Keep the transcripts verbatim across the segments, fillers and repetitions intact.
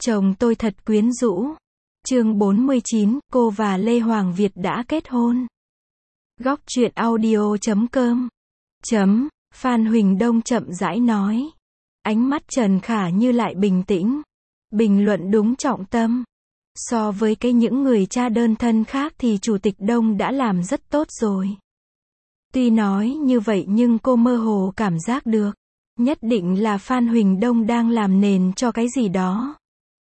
Chồng tôi thật quyến rũ. Chương bốn mươi chín, cô và Lê Hoàng Việt đã kết hôn. Góc truyện audio chấm com chấm Phan Huỳnh Đông chậm rãi nói. Ánh mắt Trần Khả Như lại bình tĩnh. Bình luận đúng trọng tâm. So với cái những người cha đơn thân khác thì Chủ tịch Đông đã làm rất tốt rồi. Tuy nói như vậy nhưng cô mơ hồ cảm giác được. Nhất định là Phan Huỳnh Đông đang làm nền cho cái gì đó.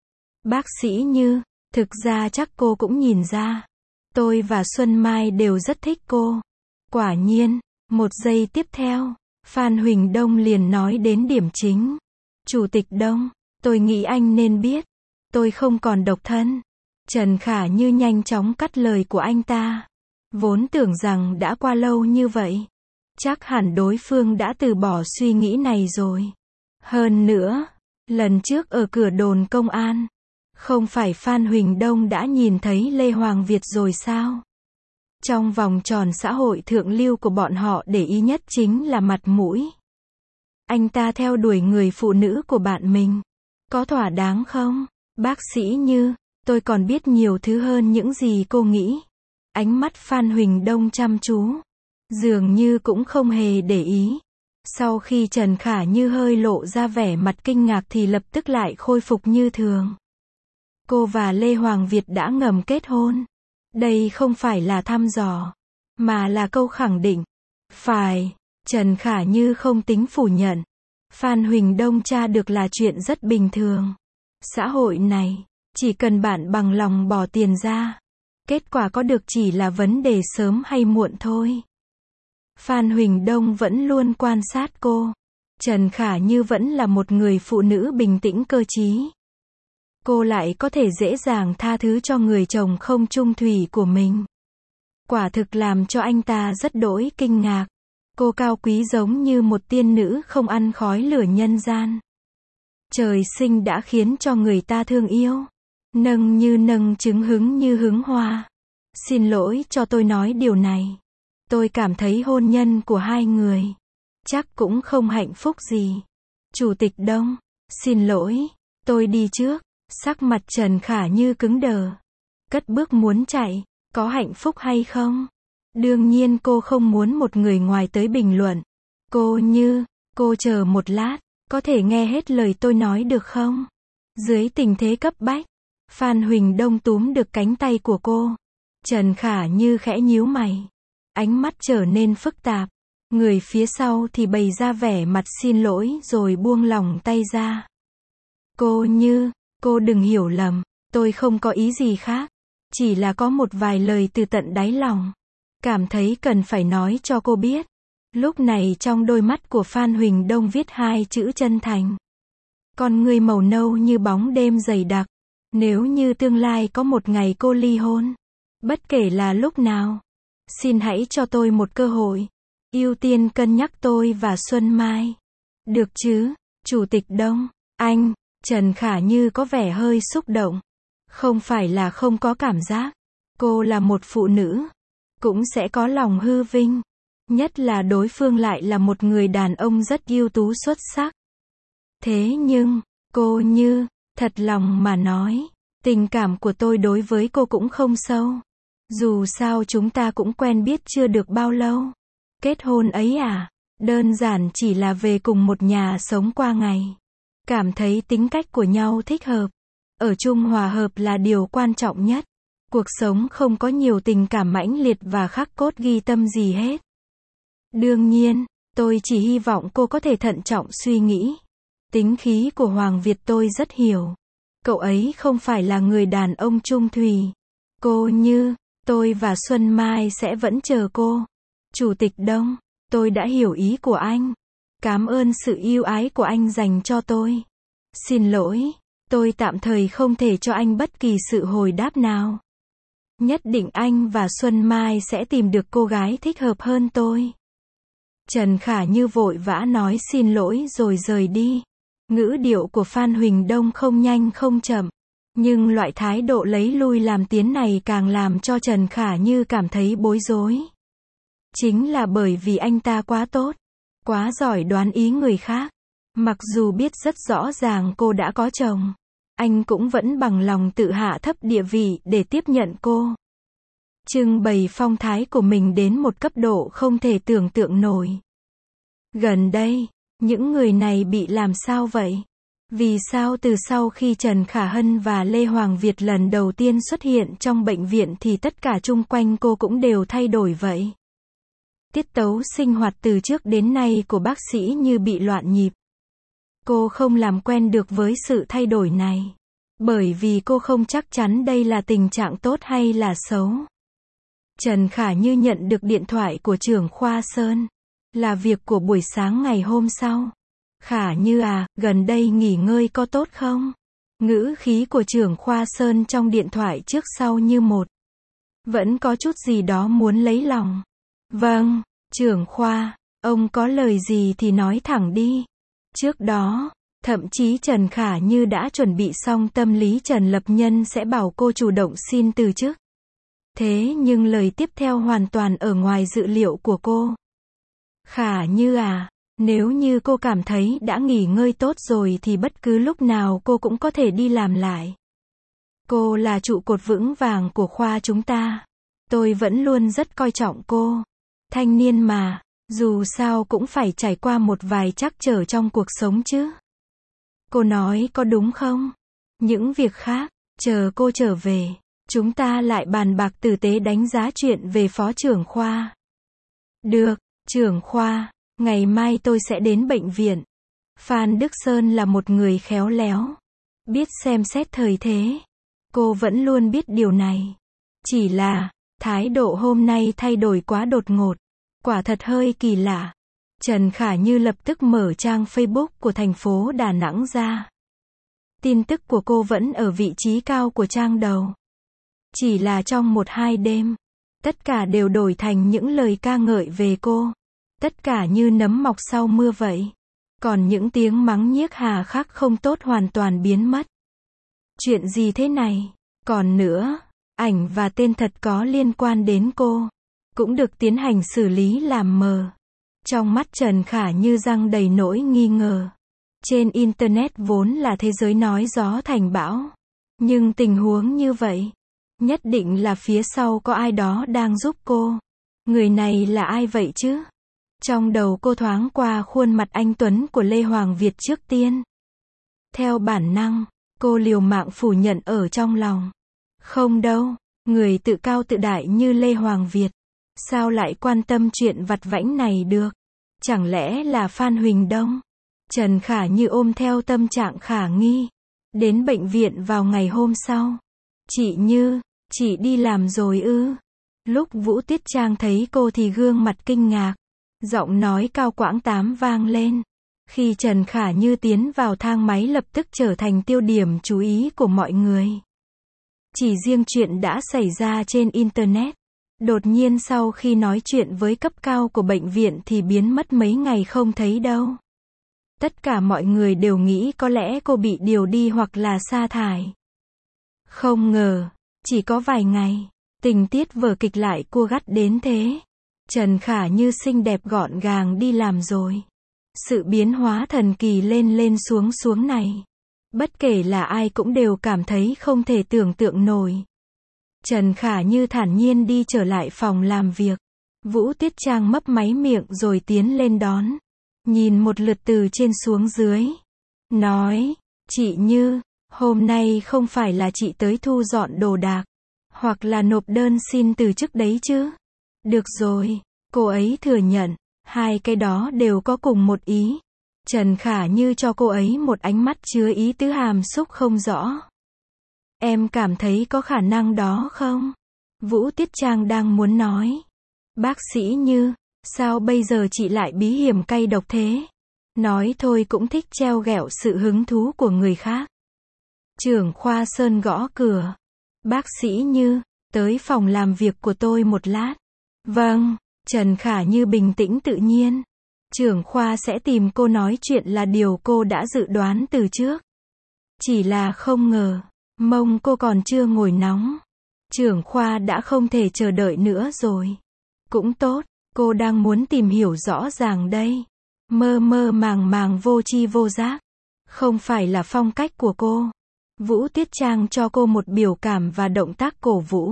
Bác sĩ Như, thực ra chắc cô cũng nhìn ra. Tôi và Xuân Mai đều rất thích cô. Quả nhiên, một giây tiếp theo, Phan Huỳnh Đông liền nói đến điểm chính. Chủ tịch Đông, tôi nghĩ anh nên biết. Tôi không còn độc thân. Trần Khả Như nhanh chóng cắt lời của anh ta. Vốn tưởng rằng đã qua lâu như vậy. Chắc hẳn đối phương đã từ bỏ suy nghĩ này rồi. Hơn nữa, lần trước ở cửa đồn công an, không phải Phan Huỳnh Đông đã nhìn thấy Lê Hoàng Việt rồi sao? Trong vòng tròn xã hội thượng lưu của bọn họ để ý nhất chính là mặt mũi. Anh ta theo đuổi người phụ nữ của bạn mình. Có thỏa đáng không? Bác sĩ Như, tôi còn biết nhiều thứ hơn những gì cô nghĩ. Ánh mắt Phan Huỳnh Đông chăm chú. Dường như cũng không hề để ý. Sau khi Trần Khả Như hơi lộ ra vẻ mặt kinh ngạc thì lập tức lại khôi phục như thường. Cô và Lê Hoàng Việt đã ngầm kết hôn. Đây không phải là thăm dò, mà là câu khẳng định. Phải, Trần Khả Như không tính phủ nhận. Phan Huỳnh Đông tra được là chuyện rất bình thường. Xã hội này, chỉ cần bạn bằng lòng bỏ tiền ra, kết quả có được chỉ là vấn đề sớm hay muộn thôi. Phan Huỳnh Đông vẫn luôn quan sát cô. Trần Khả Như vẫn là một người phụ nữ bình tĩnh cơ trí. Cô lại có thể dễ dàng tha thứ cho người chồng không chung thủy của mình. Quả thực làm cho anh ta rất đỗi kinh ngạc. Cô cao quý giống như một tiên nữ không ăn khói lửa nhân gian. Trời sinh đã khiến cho người ta thương yêu. Nâng như nâng trứng hứng như hứng hoa. Xin lỗi cho tôi nói điều này. Tôi cảm thấy hôn nhân của hai người chắc cũng không hạnh phúc gì. Chủ tịch Đông, xin lỗi, tôi đi trước. Sắc mặt Trần Khả Như cứng đờ. Cất bước muốn chạy. Có hạnh phúc hay không? Đương nhiên cô không muốn một người ngoài tới bình luận. Cô Như, cô chờ một lát. Có thể nghe hết lời tôi nói được không? Dưới tình thế cấp bách, Phan Huỳnh Đông túm được cánh tay của cô. Trần Khả Như khẽ nhíu mày. Ánh mắt trở nên phức tạp. Người phía sau thì bày ra vẻ mặt xin lỗi rồi buông lỏng tay ra. Cô Như, cô đừng hiểu lầm. Tôi không có ý gì khác. Chỉ là có một vài lời từ tận đáy lòng. Cảm thấy cần phải nói cho cô biết. Lúc này trong đôi mắt của Phan Huỳnh Đông viết hai chữ chân thành. Con người màu nâu như bóng đêm dày đặc. Nếu như tương lai có một ngày cô ly hôn, bất kể là lúc nào, xin hãy cho tôi một cơ hội. Ưu tiên cân nhắc tôi và Xuân Mai. Được chứ, Chủ tịch Đông, anh, Trần Khả Như có vẻ hơi xúc động. Không phải là không có cảm giác. Cô là một phụ nữ. Cũng sẽ có lòng hư vinh. Nhất là đối phương lại là một người đàn ông rất ưu tú xuất sắc. Thế nhưng, cô Như, thật lòng mà nói, tình cảm của tôi đối với cô cũng không sâu. Dù sao chúng ta cũng quen biết chưa được bao lâu. Kết hôn ấy à, đơn giản chỉ là về cùng một nhà sống qua ngày. Cảm thấy tính cách của nhau thích hợp. Ở chung hòa hợp là điều quan trọng nhất. Cuộc sống không có nhiều tình cảm mãnh liệt và khắc cốt ghi tâm gì hết. Đương nhiên, tôi chỉ hy vọng cô có thể thận trọng suy nghĩ. Tính khí của Hoàng Việt tôi rất hiểu. Cậu ấy không phải là người đàn ông chung thủy. Cô Như, tôi và Xuân Mai sẽ vẫn chờ cô. Chủ tịch Đông, tôi đã hiểu ý của anh. Cảm ơn sự yêu ái của anh dành cho tôi. Xin lỗi, tôi tạm thời không thể cho anh bất kỳ sự hồi đáp nào. Nhất định anh và Xuân Mai sẽ tìm được cô gái thích hợp hơn tôi. Trần Khả Như vội vã nói xin lỗi rồi rời đi. Ngữ điệu của Phan Huỳnh Đông không nhanh không chậm. Nhưng loại thái độ lấy lui làm tiến này càng làm cho Trần Khả Như cảm thấy bối rối. Chính là bởi vì anh ta quá tốt. Quá giỏi đoán ý người khác. Mặc dù biết rất rõ ràng cô đã có chồng. anh cũng vẫn bằng lòng tự hạ thấp địa vị để tiếp nhận cô. Trưng bày phong thái của mình đến một cấp độ không thể tưởng tượng nổi. Gần đây, những người này bị làm sao vậy? Vì sao từ sau khi Trần Khả Hân và Lê Hoàng Việt lần đầu tiên xuất hiện trong bệnh viện thì tất cả chung quanh cô cũng đều thay đổi vậy? Tiết tấu sinh hoạt từ trước đến nay của bác sĩ như bị loạn nhịp. Cô không làm quen được với sự thay đổi này. Bởi vì cô không chắc chắn đây là tình trạng tốt hay là xấu. Trần Khả Như nhận được điện thoại của trưởng khoa Sơn. Là việc của buổi sáng ngày hôm sau. Khả Như à, gần đây nghỉ ngơi có tốt không? Ngữ khí của trưởng khoa Sơn trong điện thoại trước sau như một. Vẫn có chút gì đó muốn lấy lòng. Vâng, trưởng khoa, ông có lời gì thì nói thẳng đi. Trước đó, thậm chí Trần Khả Như đã chuẩn bị xong tâm lý Trần Lập Nhân sẽ bảo cô chủ động xin từ chức. Thế nhưng lời tiếp theo hoàn toàn ở ngoài dự liệu của cô. Khả Như à, nếu như cô cảm thấy đã nghỉ ngơi tốt rồi thì bất cứ lúc nào cô cũng có thể đi làm lại. Cô là trụ cột vững vàng của khoa chúng ta. Tôi vẫn luôn rất coi trọng cô. Thanh niên mà, dù sao cũng phải trải qua một vài trắc trở trong cuộc sống chứ. Cô nói có đúng không? Những việc khác, chờ cô trở về, chúng ta lại bàn bạc tử tế đánh giá chuyện về phó trưởng khoa. Được, trưởng khoa, ngày mai tôi sẽ đến bệnh viện. Phan Đức Sơn là một người khéo léo, biết xem xét thời thế. Cô vẫn luôn biết điều này. Chỉ là, thái độ hôm nay thay đổi quá đột ngột. Quả thật hơi kỳ lạ. Trần Khả Như lập tức mở trang Facebook của thành phố Đà Nẵng ra. Tin tức của cô vẫn ở vị trí cao của trang đầu. Chỉ là trong một hai đêm, tất cả đều đổi thành những lời ca ngợi về cô. Tất cả như nấm mọc sau mưa vậy. Còn những tiếng mắng nhiếc hà khắc không tốt hoàn toàn biến mất. Chuyện gì thế này? Còn nữa, ảnh và tên thật có liên quan đến cô cũng được tiến hành xử lý làm mờ. Trong mắt Trần Khả Như giăng đầy nỗi nghi ngờ. Trên Internet vốn là thế giới nói gió thành bão. Nhưng tình huống như vậy, nhất định là phía sau có ai đó đang giúp cô. Người này là ai vậy chứ? Trong đầu cô thoáng qua khuôn mặt anh Tuấn của Lê Hoàng Việt trước tiên. Theo bản năng, cô liều mạng phủ nhận ở trong lòng. Không đâu, người tự cao tự đại như Lê Hoàng Việt. Sao lại quan tâm chuyện vặt vãnh này được? Chẳng lẽ là Phan Huỳnh Đông? Trần Khả Như ôm theo tâm trạng khả nghi. Đến bệnh viện vào ngày hôm sau. Chị Như, chị đi làm rồi ư? Lúc Vũ Tiết Trang thấy cô thì gương mặt kinh ngạc. Giọng nói cao quãng tám vang lên. Khi Trần Khả Như tiến vào thang máy lập tức trở thành tiêu điểm chú ý của mọi người. Chỉ riêng chuyện đã xảy ra trên Internet. Đột nhiên sau khi nói chuyện với cấp cao của bệnh viện thì biến mất mấy ngày không thấy đâu. Tất cả mọi người đều nghĩ có lẽ cô bị điều đi hoặc là sa thải. Không ngờ, chỉ có vài ngày, tình tiết vở kịch lại cua gắt đến thế. Trần Khả Như xinh đẹp gọn gàng đi làm rồi. Sự biến hóa thần kỳ lên lên xuống xuống này. Bất kể là ai cũng đều cảm thấy không thể tưởng tượng nổi. Trần Khả Như thản nhiên đi trở lại phòng làm việc. Vũ Tiết Trang mấp máy miệng rồi tiến lên đón. Nhìn một lượt từ trên xuống dưới. Nói, chị Như, hôm nay không phải là chị tới thu dọn đồ đạc. Hoặc là nộp đơn xin từ chức đấy chứ. Được rồi, cô ấy thừa nhận. Hai cái đó đều có cùng một ý. Trần Khả Như cho cô ấy một ánh mắt chứa ý tứ hàm xúc không rõ. Em cảm thấy có khả năng đó không? Vũ Tiết Trang đang muốn nói. Bác sĩ Như, sao bây giờ chị lại bí hiểm cay độc thế? Nói thôi cũng thích treo ghẹo sự hứng thú của người khác. Trưởng khoa Sơn gõ cửa. Bác sĩ Như, tới phòng làm việc của tôi một lát. Vâng, Trần Khả Như bình tĩnh tự nhiên. Trưởng khoa sẽ tìm cô nói chuyện là điều cô đã dự đoán từ trước. Chỉ là không ngờ, mông cô còn chưa ngồi nóng. Trưởng khoa đã không thể chờ đợi nữa rồi. Cũng tốt, cô đang muốn tìm hiểu rõ ràng đây. Mơ mơ màng màng vô tri vô giác. Không phải là phong cách của cô. Vũ Tuyết Trang cho cô một biểu cảm và động tác cổ vũ.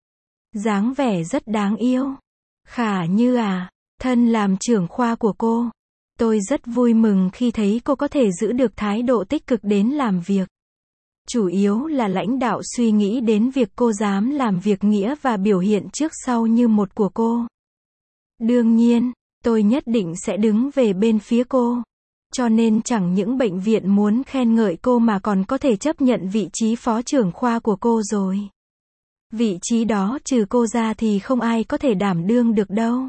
Dáng vẻ rất đáng yêu. Khả Như à, thân làm trưởng khoa của cô. Tôi rất vui mừng khi thấy cô có thể giữ được thái độ tích cực đến làm việc. Chủ yếu là lãnh đạo suy nghĩ đến việc cô dám làm việc nghĩa và biểu hiện trước sau như một của cô. Đương nhiên, tôi nhất định sẽ đứng về bên phía cô. Cho nên chẳng những bệnh viện muốn khen ngợi cô mà còn có thể chấp nhận vị trí phó trưởng khoa của cô rồi. Vị trí đó trừ cô ra thì không ai có thể đảm đương được đâu.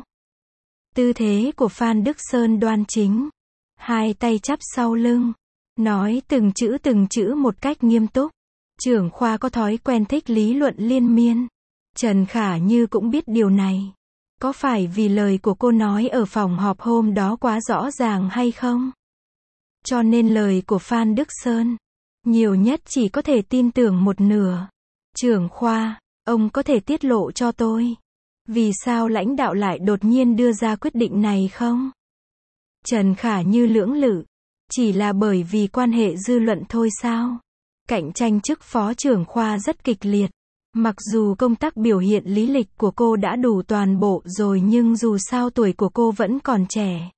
Tư thế của Phan Đức Sơn đoan chính. Hai tay chắp sau lưng. Nói từng chữ từng chữ một cách nghiêm túc. Trưởng khoa có thói quen thích lý luận liên miên. Trần Khả Như cũng biết điều này. Có phải vì lời của cô nói ở phòng họp hôm đó quá rõ ràng hay không? Cho nên lời của Phan Đức Sơn, nhiều nhất chỉ có thể tin tưởng một nửa. Trưởng khoa, ông có thể tiết lộ cho tôi. Vì sao lãnh đạo lại đột nhiên đưa ra quyết định này không? Trần Khả Như lưỡng lự. Chỉ là bởi vì quan hệ dư luận thôi sao? Cạnh tranh chức phó trưởng khoa rất kịch liệt. Mặc dù công tác biểu hiện lý lịch của cô đã đủ toàn bộ rồi nhưng dù sao tuổi của cô vẫn còn trẻ.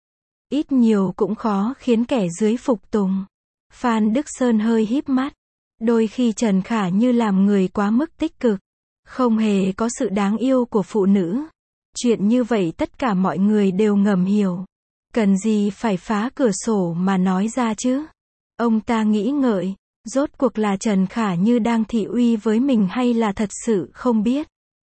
Ít nhiều cũng khó khiến kẻ dưới phục tùng. Phan Đức Sơn hơi híp mắt. Đôi khi Trần Khả Như làm người quá mức tích cực. Không hề có sự đáng yêu của phụ nữ. Chuyện như vậy tất cả mọi người đều ngầm hiểu. Cần gì phải phá cửa sổ mà nói ra chứ? Ông ta nghĩ ngợi. Rốt cuộc là Trần Khả Như đang thị uy với mình hay là thật sự không biết?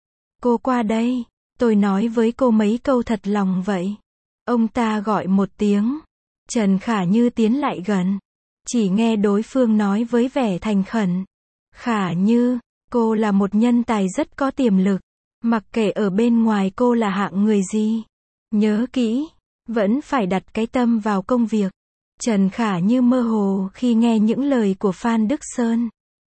Cô qua đây. Tôi nói với cô mấy câu thật lòng vậy. Ông ta gọi một tiếng. Trần Khả Như tiến lại gần. Chỉ nghe đối phương nói với vẻ thành khẩn. Khả Như, cô là một nhân tài rất có tiềm lực. Mặc kệ ở bên ngoài cô là hạng người gì. Nhớ kỹ, vẫn phải đặt cái tâm vào công việc. Trần Khả Như mơ hồ khi nghe những lời của Phan Đức Sơn.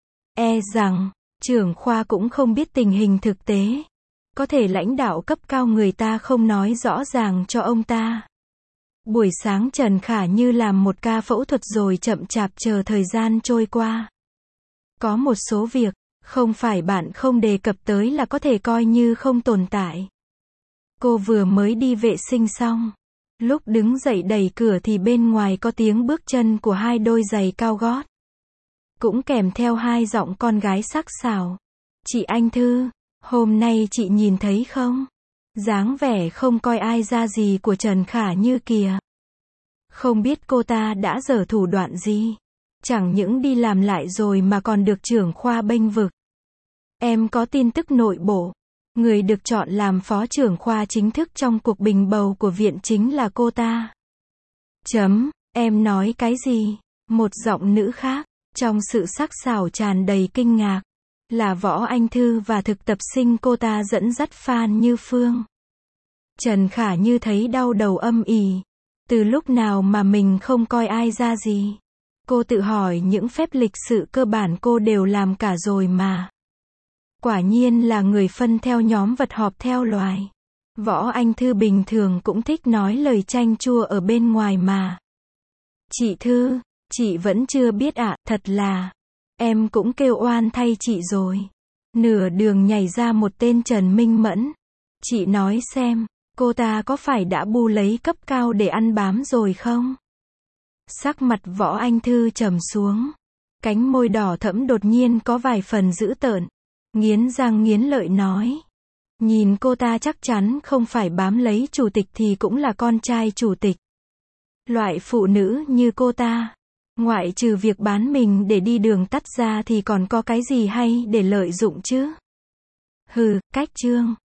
E rằng, trưởng khoa cũng không biết tình hình thực tế. Có thể lãnh đạo cấp cao người ta không nói rõ ràng cho ông ta. Buổi sáng Trần Khả Như làm một ca phẫu thuật rồi chậm chạp chờ thời gian trôi qua. Có một số việc, không phải bạn không đề cập tới là có thể coi như không tồn tại. Cô vừa mới đi vệ sinh xong. Lúc đứng dậy đẩy cửa thì bên ngoài có tiếng bước chân của hai đôi giày cao gót. Cũng kèm theo hai giọng con gái sắc sảo. Chị Anh Thư, hôm nay chị nhìn thấy không? Dáng vẻ không coi ai ra gì của Trần Khả Như kìa. Không biết cô ta đã giở thủ đoạn gì. Chẳng những đi làm lại rồi mà còn được trưởng khoa bênh vực. Em có tin tức nội bộ. Người được chọn làm phó trưởng khoa chính thức trong cuộc bình bầu của viện chính là cô ta. Chấm, em nói cái gì? Một giọng nữ khác, trong sự sắc sảo tràn đầy kinh ngạc. Là Võ Anh Thư và thực tập sinh cô ta dẫn dắt Phan Như Phương. Trần Khả Như thấy đau đầu âm ỉ. Từ lúc nào mà mình không coi ai ra gì? Cô tự hỏi những phép lịch sự cơ bản cô đều làm cả rồi mà. Quả nhiên là người phân theo nhóm vật họp theo loài. Võ Anh Thư bình thường cũng thích nói lời chanh chua ở bên ngoài mà. Chị Thư, chị vẫn chưa biết ạ, à, thật là. Em cũng kêu oan thay chị rồi. Nửa đường nhảy ra một tên Trần Minh Mẫn. Chị nói xem, cô ta có phải đã bu lấy cấp cao để ăn bám rồi không? Sắc mặt Võ Anh Thư trầm xuống. Cánh môi đỏ thẫm đột nhiên có vài phần dữ tợn. Nghiến răng nghiến lợi nói. Nhìn cô ta chắc chắn không phải bám lấy chủ tịch thì cũng là con trai chủ tịch. Loại phụ nữ như cô ta, ngoại trừ việc bán mình để đi đường tắt ra thì còn có cái gì hay để lợi dụng chứ? Hừ, cách chương.